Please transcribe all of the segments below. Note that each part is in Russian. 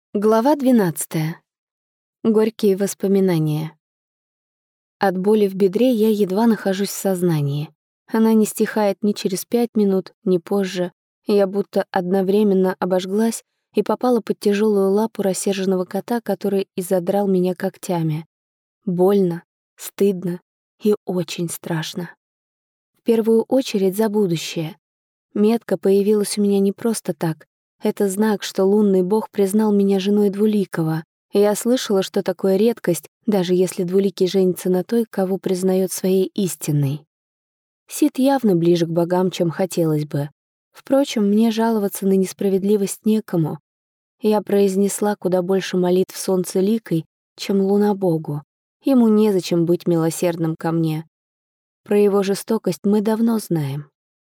Глава 12. Горькие воспоминания. От боли в бедре я едва нахожусь в сознании. Она не стихает ни через 5 минут, ни позже. Я будто одновременно обожглась и попала под тяжелую лапу рассерженного кота, который изодрал меня когтями. Больно, стыдно и очень страшно. В первую очередь за будущее. Метка появилась у меня не просто так. Это знак, что лунный бог признал меня женой Двуликого. Я слышала, что такое редкость, даже если Двуликий женится на той, кого признает своей истинной. Сид явно ближе к богам, чем хотелось бы. Впрочем, мне жаловаться на несправедливость некому. Я произнесла куда больше молитв солнцеликой, чем лунобогу. Ему незачем быть милосердным ко мне. Про его жестокость мы давно знаем.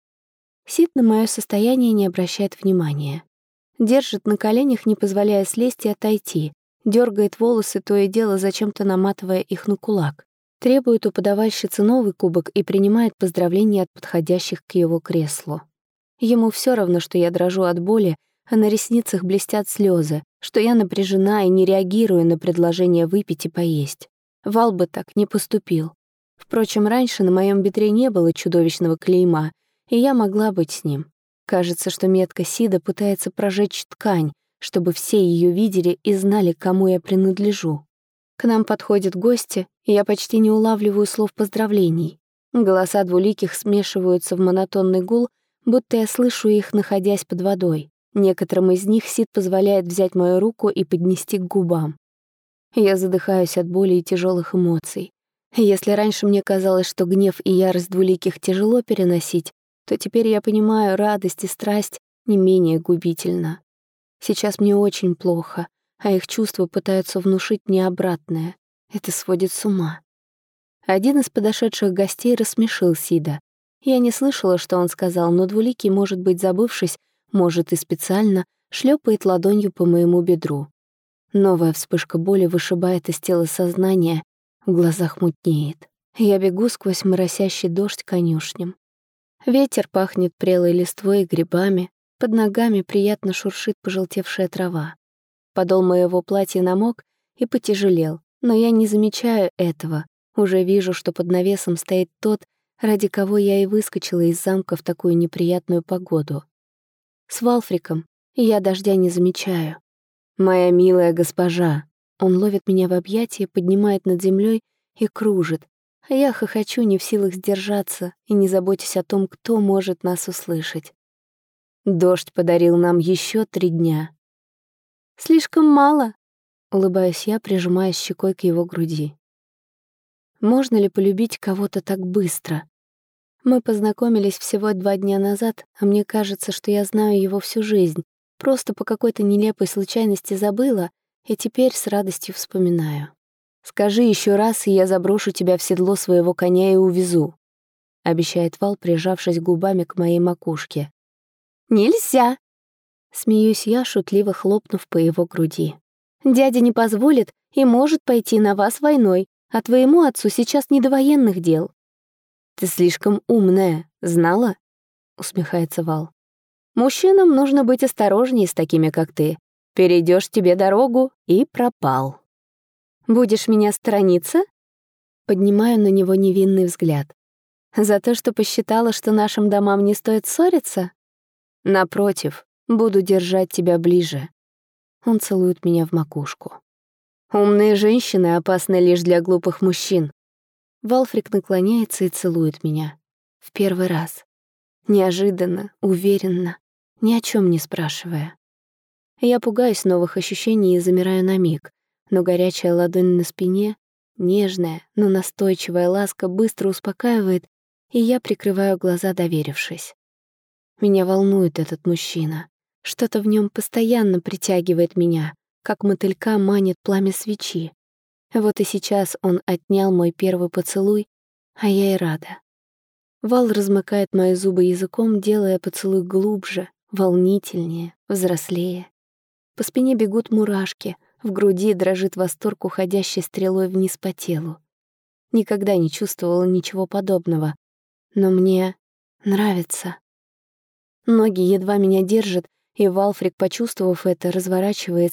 Сид на мое состояние не обращает внимания. Держит на коленях, не позволяя слезть и отойти, дергает волосы, то и дело зачем-то наматывая их на кулак, требует у подавальщицы новый кубок и принимает поздравления от подходящих к его креслу. Ему все равно, что я дрожу от боли, а на ресницах блестят слезы, что я напряжена и не реагирую на предложение выпить и поесть. Вал бы так не поступил. Впрочем, раньше на моем бедре не было чудовищного клейма, и я могла быть с ним. Кажется, что метка Сида пытается прожечь ткань, чтобы все ее видели и знали, кому я принадлежу. К нам подходят гости, и я почти не улавливаю слов поздравлений. Голоса двуликих смешиваются в монотонный гул, будто я слышу их, находясь под водой. Некоторым из них Сид позволяет взять мою руку и поднести к губам. Я задыхаюсь от боли и тяжелых эмоций. Если раньше мне казалось, что гнев и ярость двуликих тяжело переносить, то теперь я понимаю, радость и страсть не менее губительна. Сейчас мне очень плохо, а их чувства пытаются внушить мне обратное. Это сводит с ума. Один из подошедших гостей рассмешил Сида. Я не слышала, что он сказал, но двуликий, может быть, забывшись, может и специально, шлепает ладонью по моему бедру. Новая вспышка боли вышибает из тела сознание, в глазах мутнеет. Я бегу сквозь моросящий дождь к конюшням. Ветер пахнет прелой листвой и грибами, под ногами приятно шуршит пожелтевшая трава. Подол моего платья намок и потяжелел, но я не замечаю этого. Уже вижу, что под навесом стоит тот, ради кого я и выскочила из замка в такую неприятную погоду. С Валфриком я дождя не замечаю. «Моя милая госпожа!» Он ловит меня в объятия, поднимает над землей и кружит, а я хохочу, не в силах сдержаться и не заботясь о том, кто может нас услышать. Дождь подарил нам еще 3 дня. «Слишком мало», — улыбаюсь я, прижимаясь щекой к его груди. Можно ли полюбить кого-то так быстро? Мы познакомились всего 2 дня назад, а мне кажется, что я знаю его всю жизнь, просто по какой-то нелепой случайности забыла и теперь с радостью вспоминаю. «Скажи еще раз, и я заброшу тебя в седло своего коня и увезу», — обещает Вал, прижавшись губами к моей макушке. «Нельзя!» — смеюсь я, шутливо хлопнув по его груди. «Дядя не позволит и может пойти на вас войной, а твоему отцу сейчас не до военных дел». «Ты слишком умная, знала?» — усмехается Вал. «Мужчинам нужно быть осторожнее с такими, как ты. Перейдешь тебе дорогу и пропал». «Будешь меня сторониться?» Поднимаю на него невинный взгляд. «За то, что посчитала, что нашим домам не стоит ссориться?» «Напротив, буду держать тебя ближе». Он целует меня в макушку. «Умные женщины опасны лишь для глупых мужчин». Валфрик наклоняется и целует меня. В первый раз. Неожиданно, уверенно, ни о чем не спрашивая. Я пугаюсь новых ощущений и замираю на миг, но горячая ладонь на спине, нежная, но настойчивая ласка быстро успокаивает, и я прикрываю глаза, доверившись. Меня волнует этот мужчина. Что-то в нем постоянно притягивает меня, как мотылька манит пламя свечи. Вот и сейчас он отнял мой первый поцелуй, а я и рада. Вал размыкает мои зубы языком, делая поцелуй глубже, волнительнее, взрослее. По спине бегут мурашки, в груди дрожит восторг, уходящий стрелой вниз по телу. Никогда не чувствовала ничего подобного, но мне нравится. Ноги едва меня держат, и Валфрик, почувствовав это, разворачивается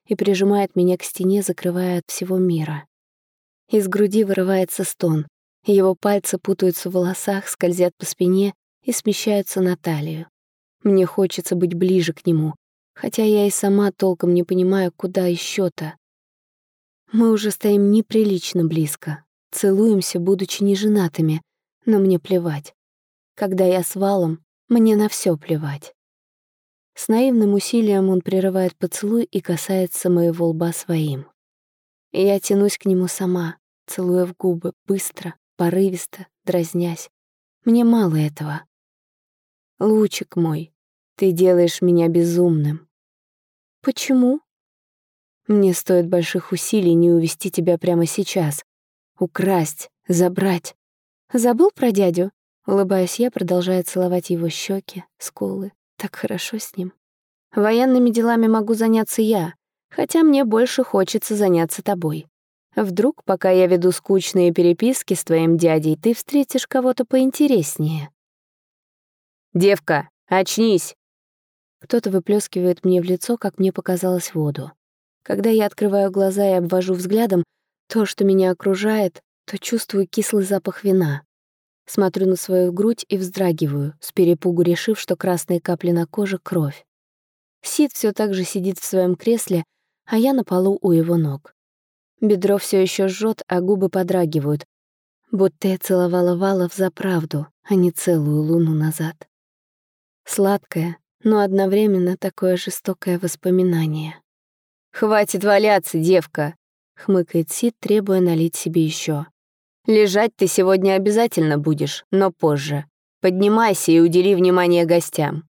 и прижимает меня к стене, закрывая от всего мира. Из груди вырывается стон. Его пальцы путаются в волосах, скользят по спине и смещаются на талию. Мне хочется быть ближе к нему, хотя я и сама толком не понимаю, куда еще-то. Мы уже стоим неприлично близко, целуемся, будучи неженатыми, но мне плевать. Когда я с Валом, мне на все плевать. С наивным усилием он прерывает поцелуй и касается моего лба своим. Я тянусь к нему сама, целуя в губы, быстро, порывисто, дразнясь. Мне мало этого. Лучик мой, ты делаешь меня безумным. Почему? Мне стоит больших усилий не увести тебя прямо сейчас. Украсть, забрать. Забыл про дядю? Улыбаюсь я, продолжая целовать его щеки, скулы. Так хорошо с ним. Военными делами могу заняться я, хотя мне больше хочется заняться тобой. Вдруг, пока я веду скучные переписки с твоим дядей, ты встретишь кого-то поинтереснее. «Девка, очнись!» Кто-то выплескивает мне в лицо, как мне показалось, воду. Когда я открываю глаза и обвожу взглядом то, что меня окружает, то чувствую кислый запах вина. Смотрю на свою грудь и вздрагиваю, с перепугу решив, что красные капли на коже — кровь. Сид все так же сидит в своем кресле, а я на полу у его ног. Бедро все еще жжет, а губы подрагивают, будто я целовала Вала взаправду, а не целую луну назад. Сладкое, но одновременно такое жестокое воспоминание. «Хватит валяться, девка!» — хмыкает Сид, требуя налить себе еще. «Лежать ты сегодня обязательно будешь, но позже. Поднимайся и удели внимание гостям».